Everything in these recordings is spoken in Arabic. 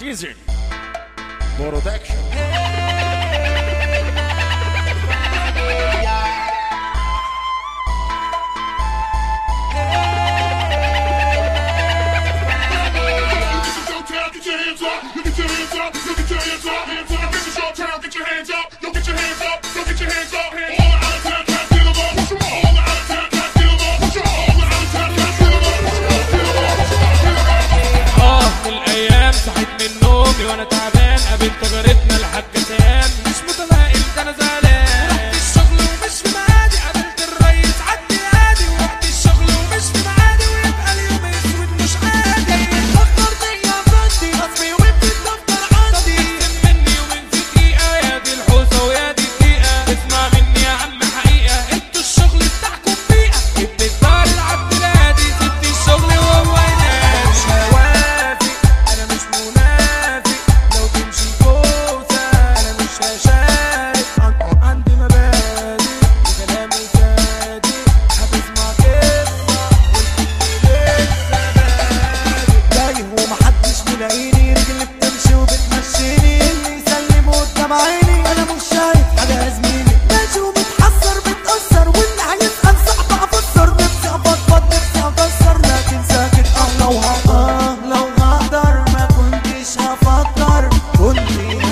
ديزل برودكشن. وانا تعبان قابلت جارتنا الحاجة سام، مش متفائل ده انا زعلان. رحت الشغل ومش في ميعادي، قابلت الريس عدي عادي. ورحت الشغل ومش في ميعادي، ويبقى اليوم اسود مش عادي. فكرت يا فندي اصلي وبنت الدفتر عندي. تقسم مني ومن في دقيقة، يا دي الحوسة ويا دي الدقيقة. اسمع مني يا عم حقيقة، انتوا الشغل بتاعكم بيئة. ابن الدار العبد الهادي، سبت الشغل وهو ينام. مش هوافق انا مش منافق، لو تمشي كوسة انا مش هشارك. عندي مبادئ وكلامي صادق، هتسمع قصة والكل لسه بادئ. تايه ومحدش ملاقيني، رجلي بتمشي وبتمشيني. اللي يسلم قدام عيني انا مش شايف حاجة يا زميلي. ماشي ومتحسر بتأثر، واللي هيسأل صعب افسر. نفسي افضفض نفسي اكسر، لكن ساكت. لو هقدر ما كنتش هفكر، كنت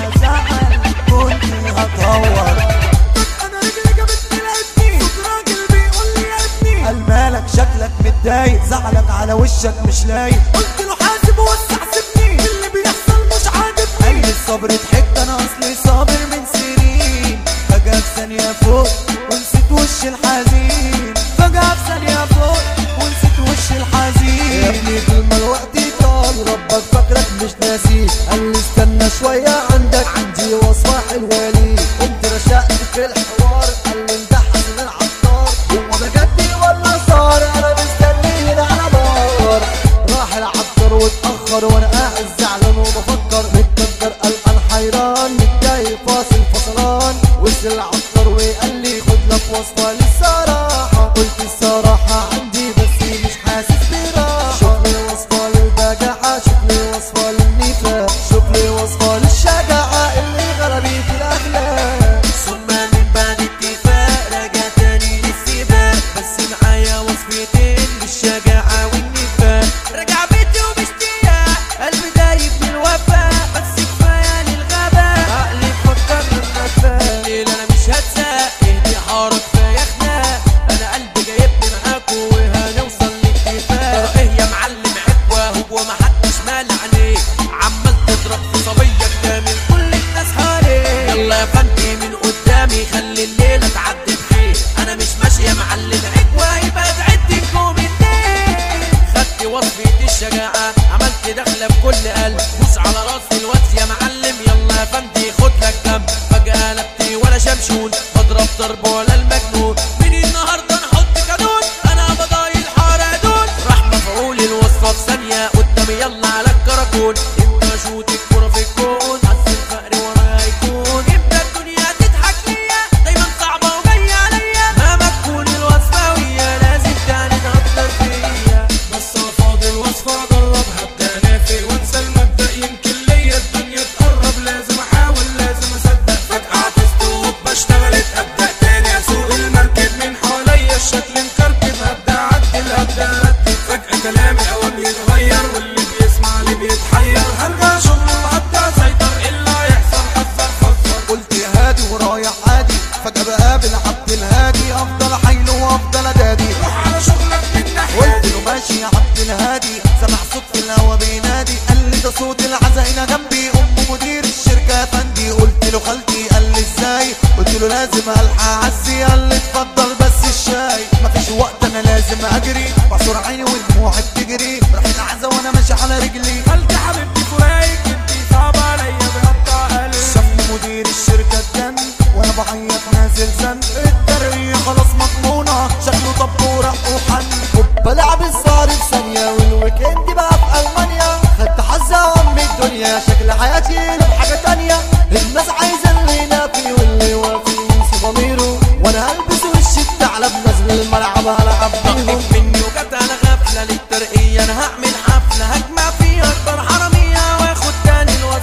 هزعل كنت هتهور. انا رجلي جابتني لقيتني صوت راجل بيقول لي يا ابني، قال مالك شكلك متضايق، زعلك على وشك مش لايق. قلت له حاسب وسع سيبني، اللي بيحصل مش عاجبني. قال لي الصبر ضحكت انا اصلي صابر من سنين. فجأة في ثانية فوق ونسيت وش الحزين. فجأة في ثانية فوق ونسيت وش الحزين. يا ابني طول ما الوقت طال ربك فاكرك مش ناسي. قال لي استنى شوية عندي وصفة حلوة ليك. قمت رشقت في الحوار، قال لي انت حسن العطار. هو ده جد ولا صار؟ انا مستني هنا على نار. راح العطار واتأخر وانا قاعد زعلان وبفكر. متقدر قلقان حيران متضايق فاصل فصلان. وصل العطار وقال لي خد لك وصفة للصراحة. قلت الصراحة عندي بس مش حاسس براحة. شوف لي وصفة للبجاحة، شوف لي وصفة للنفاق، شوف لي وصفة للشجاعة اللي غلبت الأخلاق. ثم من بعد اتفاق رجع تاني للسباق، بس معايا وصفتين للشجاعة والنفاق. رجع بيتي وباشتياق، قلبي دايب من الوفاء. بس كفاية للغباء، عقلي فكر لما فاق. الليل أنا مش هتساق، اهدي حارة كفاية خناق. أنا قلبي جايبني معاكوا وهنوصل لاتفاق. إيه يا معلم عكوة، هو محدش مالع عليك. عمال تضرب في صبية كامل كل الناس حواليك. يلا يا فندي من قدامي، خلي الليلة تعدي بخير. أنا مش ماشي يا معلم عكوة، يبقى تعدكم اتنين. خدت وصفة الشجاعة، عملت دخلة بكل قلب. بوس على راس الواد يا معلم، يلا يا فندي خد لك دم. فجأة قلبتي ولا شمشون، بضرب ضرب ولا المجنون. من النهارده نحط قانون، انا بضايل حرادون. راح مفعول الوصفة في ثانية قدامي، يلا على الكراكون. امتى اشوط الكورة في الكون، حس الفقر ورايا هيكون. امتى الدنيا تضحك ليا، دايما صعبة وجاية عليا. مهما تكون الوصفة ويا لازم تاني تأثر فيا. بس فاضل وصفة اجربها، ابدا انافق وانسى المبدأ. يمكن ليا الدنيا تقرب، لازم احاول لازم اصدق. فجأة تستوب اشتغلت، ابدا تاني اسوق المركب. من حواليا الشكل مكركب، هبدا اعدل هبدا ارتب. فجأة كلامي اوام يتغير، واللي بيسمع اللي بيتحير. هرجع شغل وهبدا اسيطر، اللي هيحصل حذر فزر. قلت هادي ورايح عادي، فجأة بقابل عبد الهادي. افضل حيله وافضل ادادي، روح على شغلك من ناحية. قلت له ماشي يا عبد الهادي. سمع صوت في الهوا بينادي، قال لي ده صوت العزاينة جنبي، ام مدير الشركة يا فندي. قلت له خالتي، قال لي ازاي؟ قلت له لازم الحق اعزي. قال لي اتفضل بس الشاي، مفيش وقت انا لازم اجري. بعصر عيني ودموعي بتجري، رحت العزا وانا ماشي على رجلي. خالتي حبيبتي فرايك، انتي صعبة عليا بقطع قلبي. شافني مدير الشركة اتجن وانا بعيط نازل زن. الترقية خلاص مضمونة، شكله طبورة وحن. هوبا لعب الصار في ثانية، والويك اند بقى في المانيا. خدت حظة ام الدنيا، شكل حياتي بحاجة تانية. الناس عايزة اللي ينافي واللي وافي ينسي ضميره. وانا هلبس وش الثعلب نازل الملعب هلعب بيهم. مني وجت على غفلة للترقية، انا هعمل حفلة هجمع فيها اكبر حرامية، واخد تاني الوقت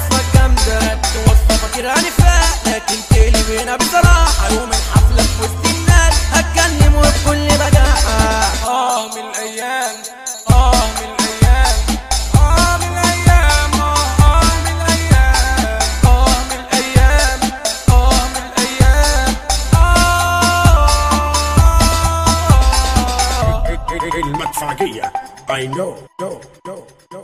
الشرقية. I know.